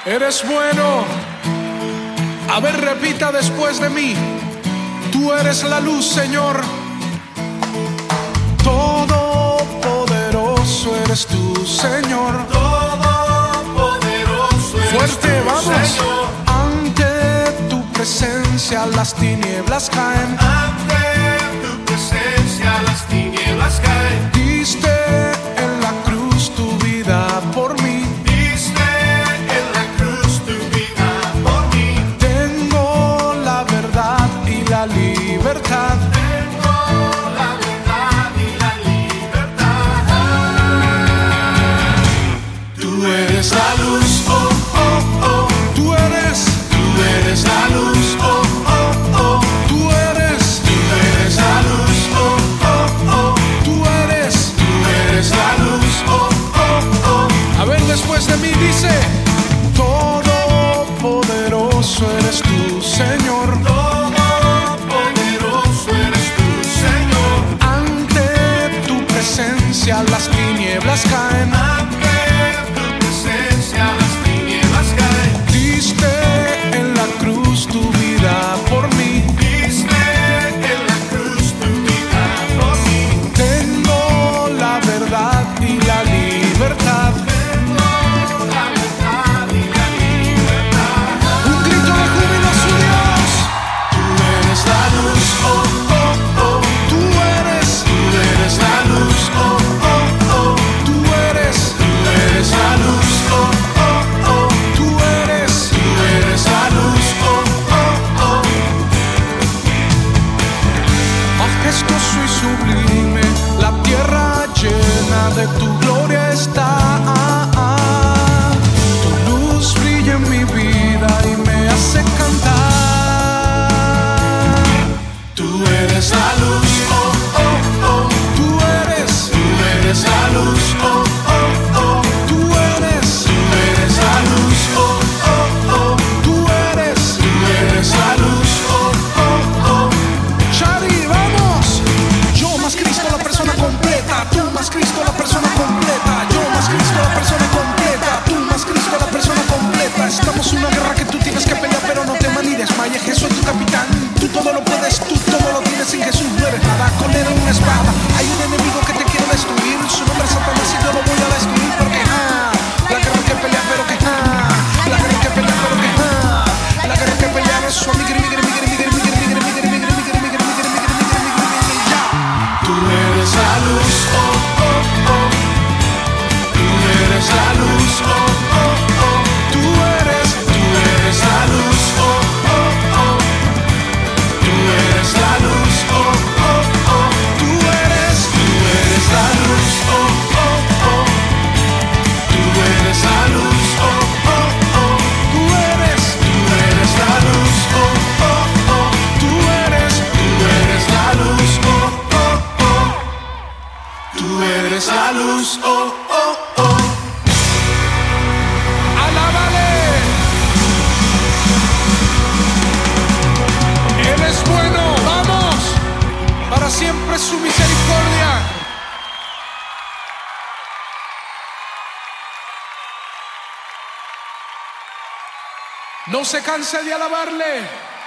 Eres bueno. A ver, repita después de mí. Tú eres la luz, Señor. Todopoderoso eres tú, Señor. Todopoderoso eres Fuerte, tú, vamos. Señor. Ante tu presencia las tinieblas caen. Ante tu presencia las tinieblas caen. Diste en la cruz tu vida por mí. Diste en la cruz tu vida por mí. Tengo la verdad y la libertad. Tengo la verdad y la libertad. Tú eres la luz, oh, oh, oh. Tú eres La luz, oh, oh, oh. Tú eres La luz, oh, oh, oh. Tú eres La luz, oh, oh, oh. A ver, después de mí dice: todopoderoso eres tú, Señor. Todopoderoso eres tú, Señor. Ante tu presencia las tinieblas caen. Ante tu presencia las tinieblas caen. Diste en la cruz tu vida por mí. Diste en la cruz tu vida por mí. Tengo la verdad y la libertad. Tengo la verdad y la libertad. Un grito de júbilo a su Dios. Tú eres la luz, oh, oh, oh. Tú eres La luz, oh, oh, oh. Tú eres La luz, oh, oh, oh. Tú eres La luz, oh, oh, oh. majestuoso y sublime, la tierra llena de tu gloria está. Tu luz brilla en mi vida y me hace cantar. Tú eres la luz, oh, oh, oh. Tú eres La luz, oh, oh, oh. Tú eres La luz, oh, oh, oh. Tú eres La luz, oh, oh, oh. Shari, vamos. Yo más Cristo, la persona completa. Tú más Cristo, la persona completa. Yo más Cristo, la persona completa. Tú más Cristo, la persona completa. Estamos en una guerra que tú tienes que pelear, pero no temas ni desmayes. Jesús es tu capitán. Tú todo lo puedes, tú todo lo tienes. Sin Jesús no eres nada. Con él en una espada. Hay un enemigo que te quiere destruir. Su nombre es Satanás y yo lo voy a destruir porque la guerra que pelea, pero que la guerra que pelea, pero que la guerra que pelea es su amigo. Tú eres la luz, oh, oh, oh. Tú eres la luz, oh, oh, oh. Tú eres La luz, oh, oh, oh. Tú eres la luz, oh, oh, oh. Tú eres La luz, oh, oh, oh. Tú eres la luz, oh, oh, oh. Tú eres La luz, oh, oh, oh. Tú eres La luz, oh, oh, oh. Tú eres la luz, oh, oh, oh. Alábale. Él es bueno, vamos. Para siempre su misericordia. No se canse de alabarle.